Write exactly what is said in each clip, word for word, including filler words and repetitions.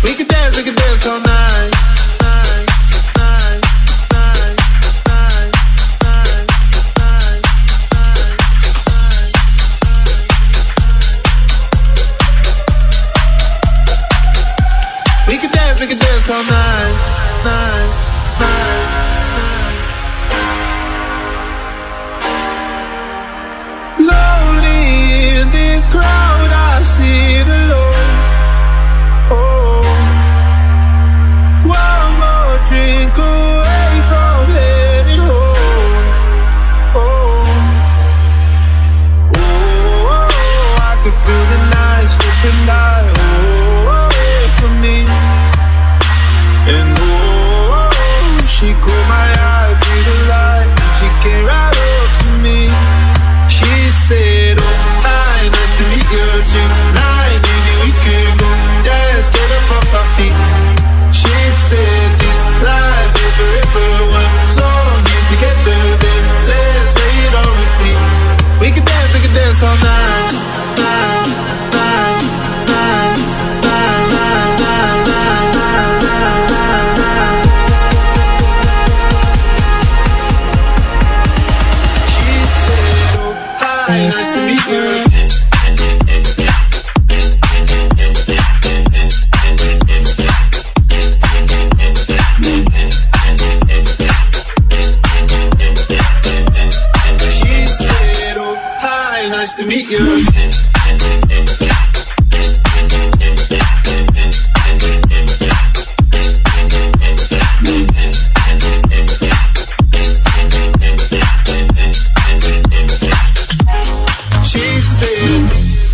We could dance, we could dance all night. Night, night, night, night, night, night, night, night. We could dance, we could dance all night. Night, night, night. Lonely in this crowd, I sit alone. Oh, one more drink away from heading home. Oh, oh, oh, I can feel the night slipping by. Oh, away from me. And oh, she caught my eye through the light. She came right up to me. She said, oh, hi, nice to meet you tonight. Maybe we could go dance, get up off our feet. She said, this life is forever. One song here together, then let's play it on repeat. We could dance, we could dance all night. Night, night, night, night, night, night, night, night, night, night. She said, oh, hi, nice to meet you. Nice to meet you. She said,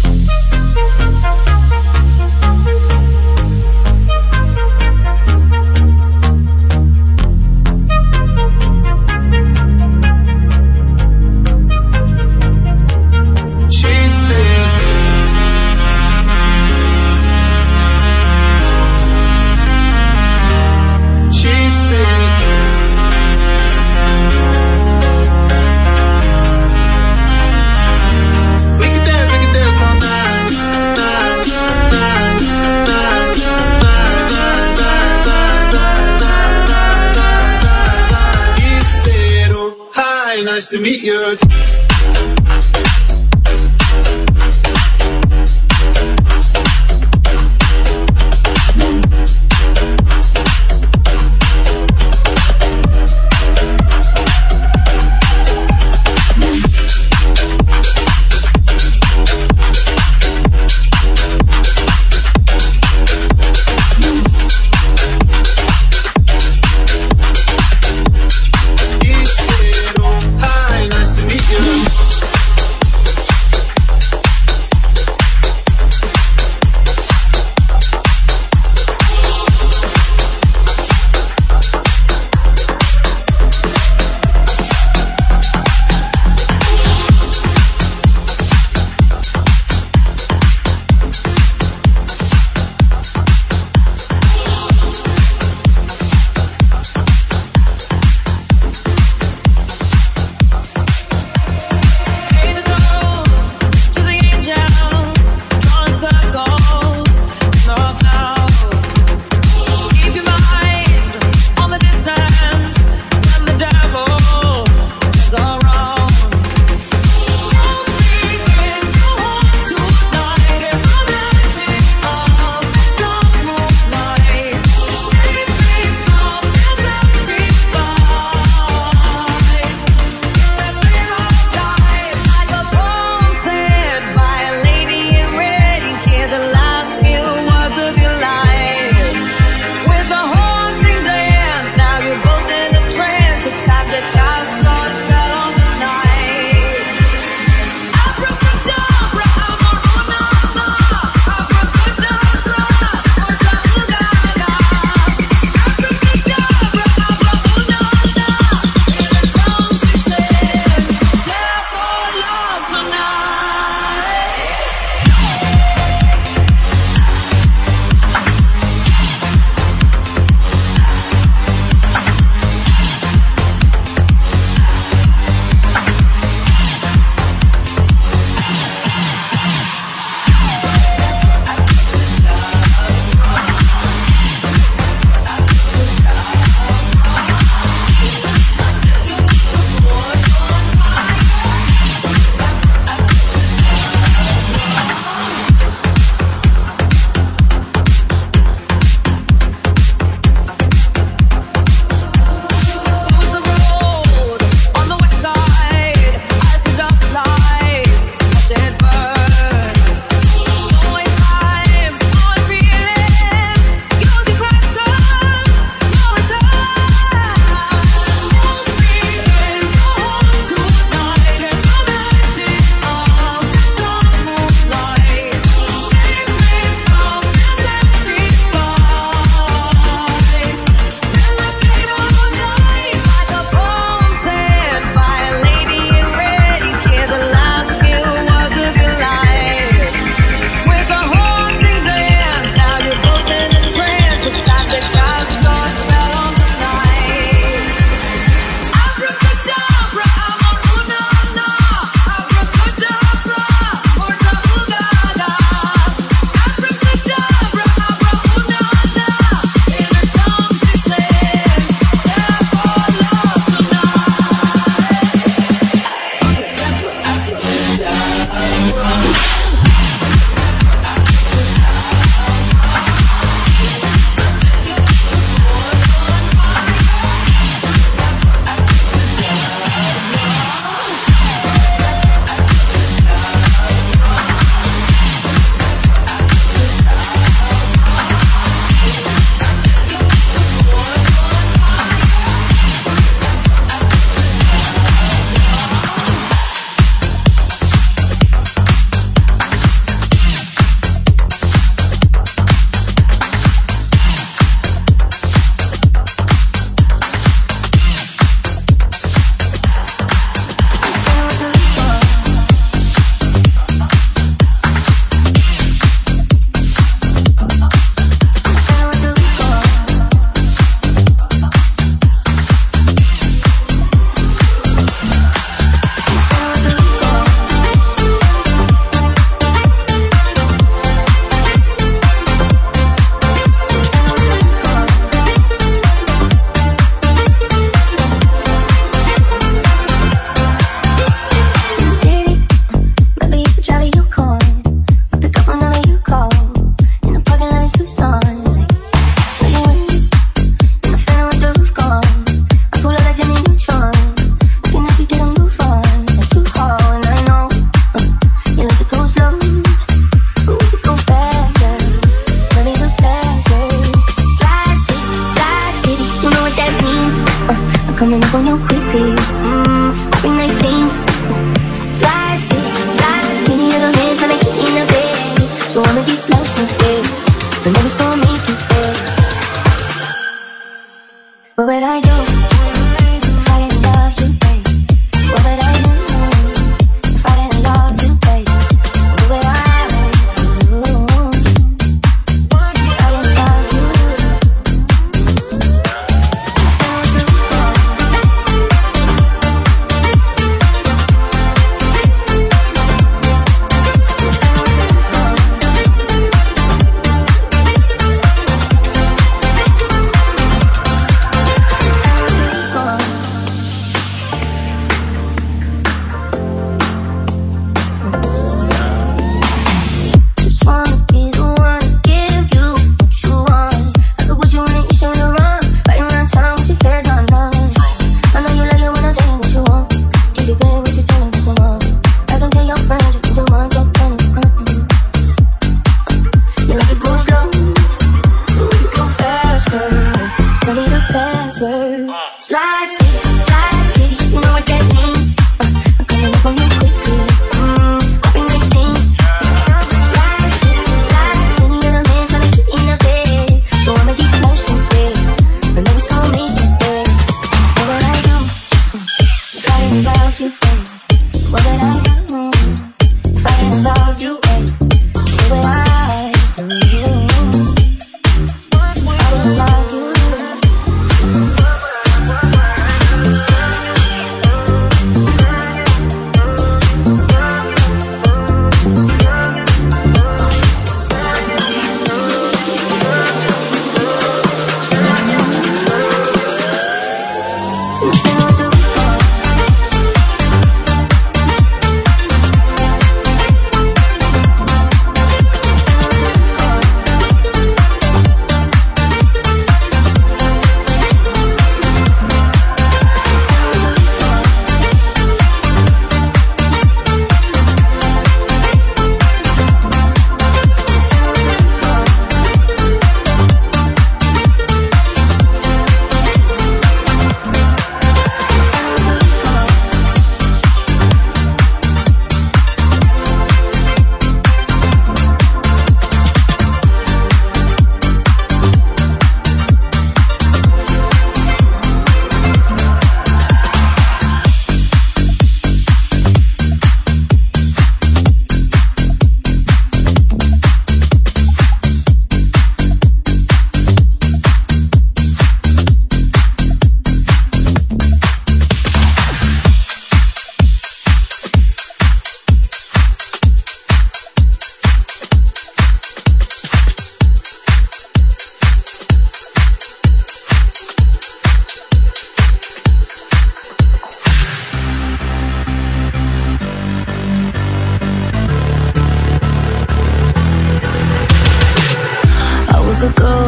nice to meet you. Nice to meet you.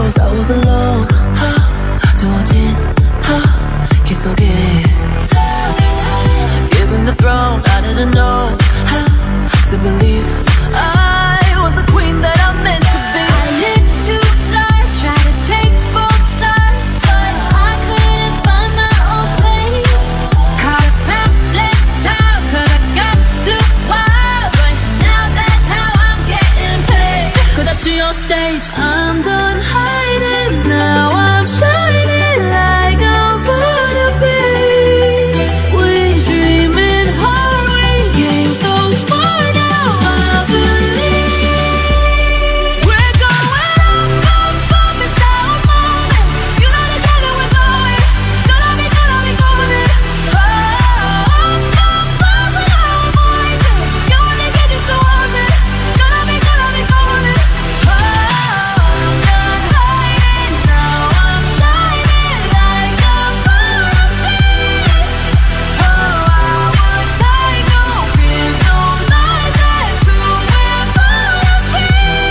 close, I was alone. 두어진 길 속에 given the throne, I didn't know how to believe I was the queen that I meant to be. I lived two lives, tried to take both sides, but I couldn't find my own place. Caught a pamphlet child, cause I got too wild, but now that's how I'm getting paid. Cause up to your stage, I'm done hiding, now I'm shining like I'm born to be. We dreaming hard, we came so far, now I believe we're going up, up, up, it's our moment. You know the time that we're going, gonna be, gonna be golden. Oh, up, up, up with our voices. You wanna get you so haunted, gonna be, gonna be golden. Oh, I'm done hiding, now I'm shining like I'm born to be. Oh, I would take no fears, no lies, that's who we're gonna be.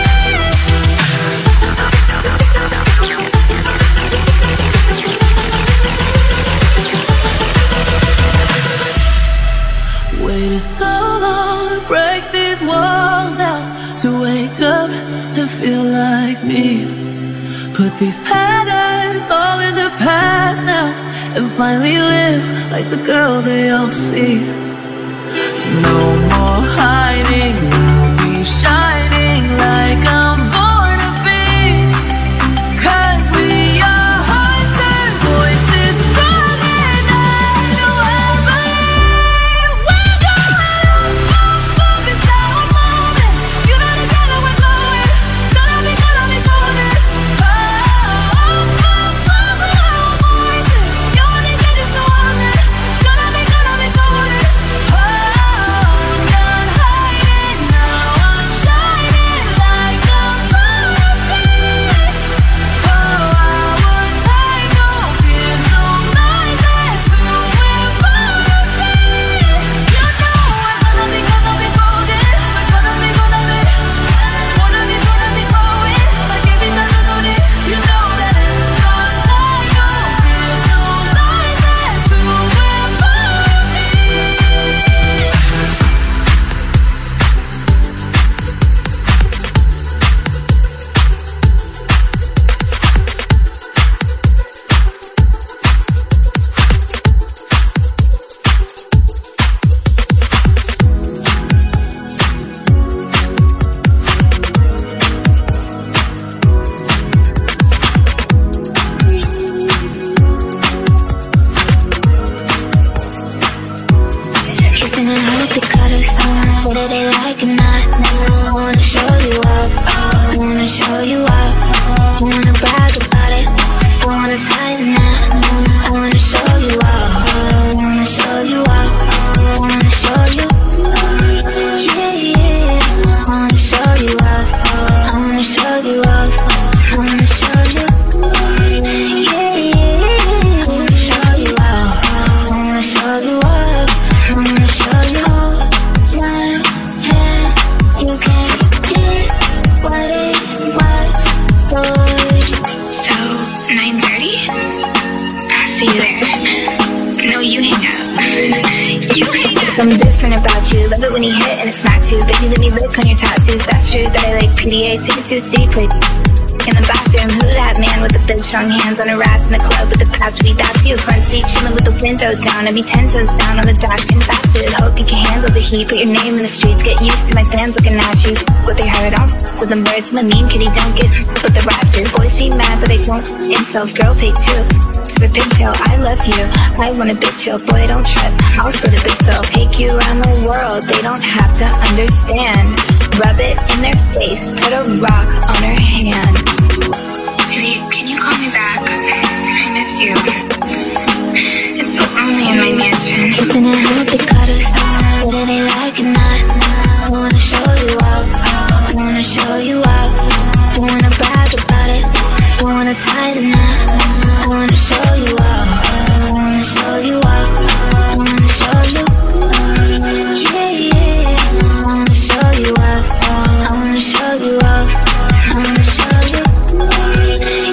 Waited so long to break these walls down, to wake up and feel like me. Put these patterns all in the past now, and finally live like the girl they all see. No more hiding, I'll be shining like I'm born to be. Cause we are hunters, voices strong and I know I believe we're going up, up, up, it's our moment. You know the time that we're going, gonna be, gonna be golden. Oh, up, up, up with our voices. You wanna get you so haunted, gonna be, gonna be golden. Oh, I'm done hiding, now I'm shining like I'm born to be. Oh, I would take no fears, no lies, that's who we're born to be. You know we're gonna be, gonna be golden. We're gonna be, gonna be, wanna be, wanna be glowing like every time I go there. You know that it's our time, no fears, no lies, that's who we're born to be. Kissing and hope it cut us on. Whether they like it or not, I wanna show you up. I wanna show you up. I wanna brag about it. I wanna tighten up. I wanna show you up. I wanna show you up. I wanna show you. Yeah, yeah. I wanna show you up. I wanna show you up. I wanna show you. Yeah, yeah. I wanna show you up. I wanna show you up. I wanna show you one hand. You can't get what it was, boy. So, nine thirty? I'll see you there. No, you hang out. You hang out. Something different about you. Love it when you hit and it's smack too. Baby, let me lick on your tattoos. That's true that I like P D A. Take it to a C play in the bathroom. Who that man with the big strong hands on her ass in the club with the past week? That's you. Front seat chilling with the window down. I'd be ten toes down on the dash, getting fast food. Hope you can handle the heat. Put your name in the streets. Get used to my fans looking at you. What they heard on with them birds. I'm a mean kitty, don't get with the rats. Your boys be mad that I don't. Incels, girls hate too. To the pigtail, I love you. I want a big chill, boy, don't trip. I'll split a big bill. Take you around the world. They don't have to understand. Rub it in their face. Put a rock on her hand. Baby, can you call me back? I miss you. It's so lonely in my mansion. Kissing and hope they cut us on. Whether they like it or not, I wanna show you up. I wanna show you up. I wanna brag about it. I wanna tighten up. I wanna show you up. I wanna show you up. I wanna show you. Yeah, yeah. I wanna show you up. I wanna show you up. I wanna show you.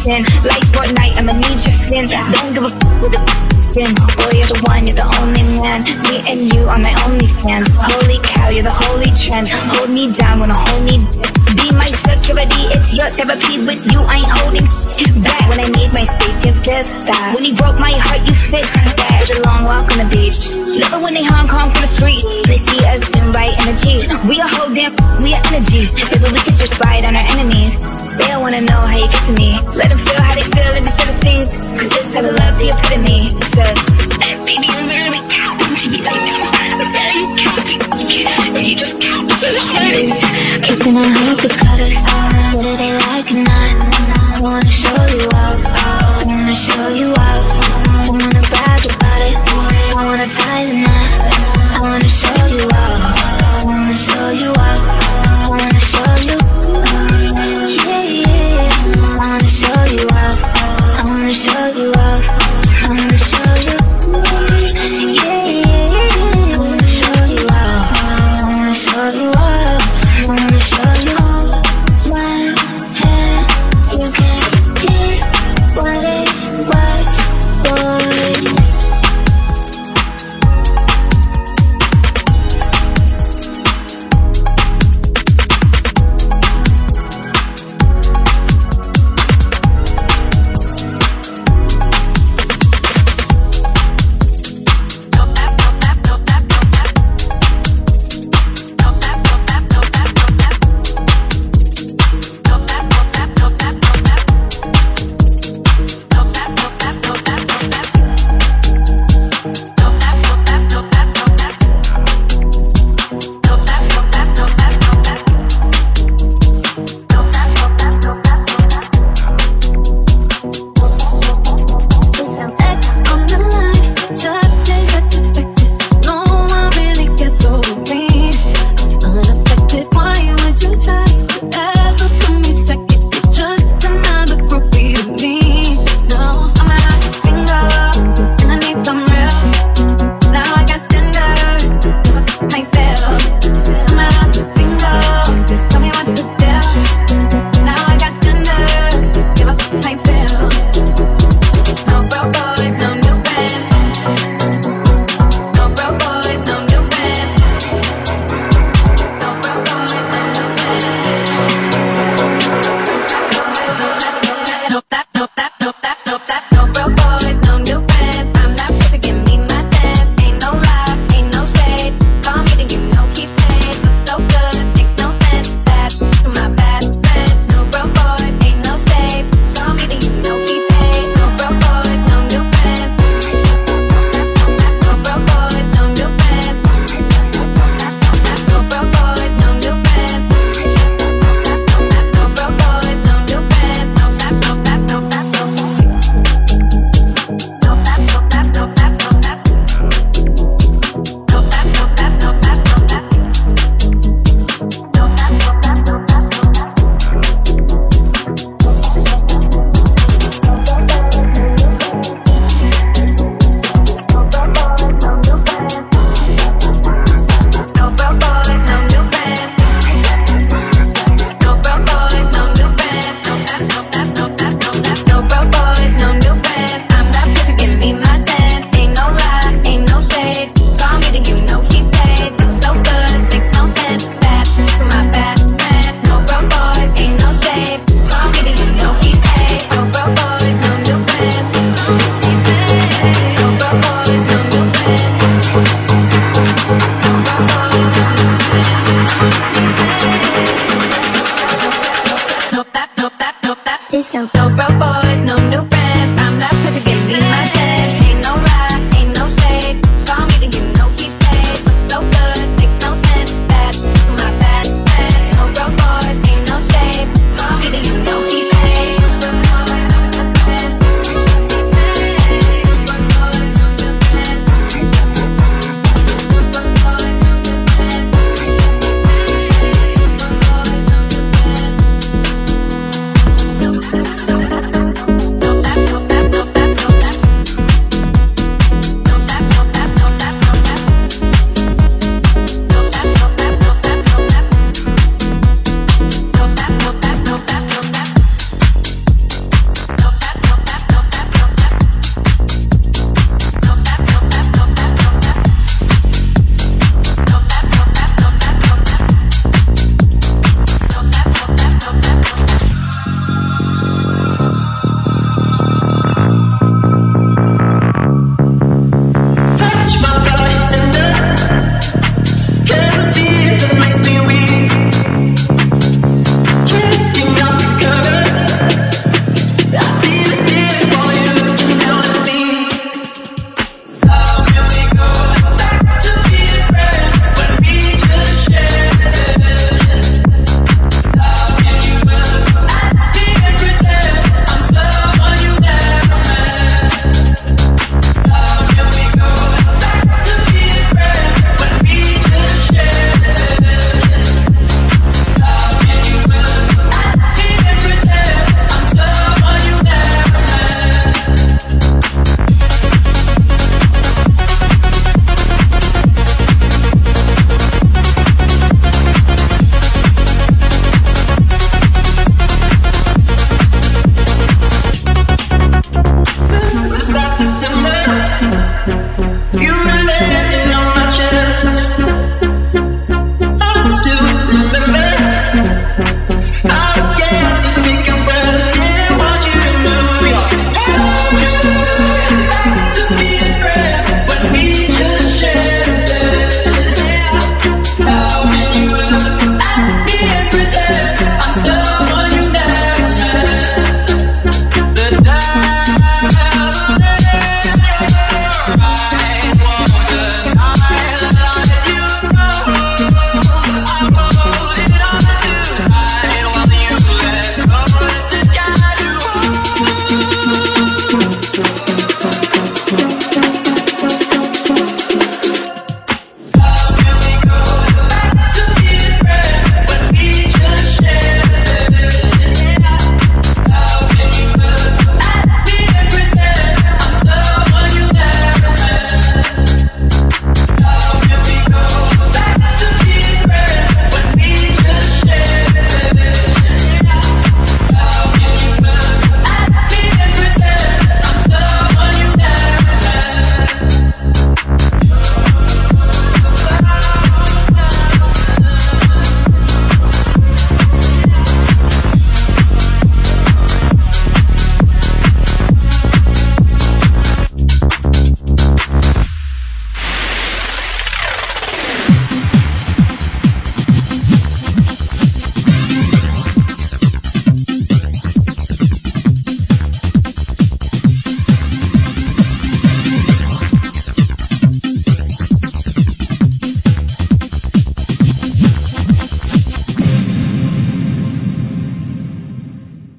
sin. Like Fortnite, I'ma need your skin. Don't give a f with a skin. Boy, you're the one, you're the only man. Me and you are my only fans. Holy cow, you're the holy trend. Hold me down, wanna hold me be my security, it's your therapy. With you, I ain't holding back. When I need my space, you give that. When you broke my heart, you fixed that. Did a long walk on the beach. Love it when they Hong Kong from the street. They see us in right energy. We a whole damn, we are energy. Maybe we could just fight on our enemies. They don't wanna know how you get to me. Let them feel how they feel in the Philistines. Cause this type of love's the epitome. Said, baby, I'm really counting to me right now. I'm really counting. And you just count to the hardest. Kissing on her could cut us off. Whether they like or not, I wanna show you out. I wanna show you out. I wanna brag about it. I wanna tie the knot. I wanna show you out. I wanna show you out. I wanna show you. Yeah, yeah. I wanna show you out. I wanna show you out. I wanna show you. Yeah, yeah. I wanna show you out. I wanna show you out. I wanna show you. One hand, you can't get what it was, boy. No broke boys, no new friends. I'm not pushing, give me my ten.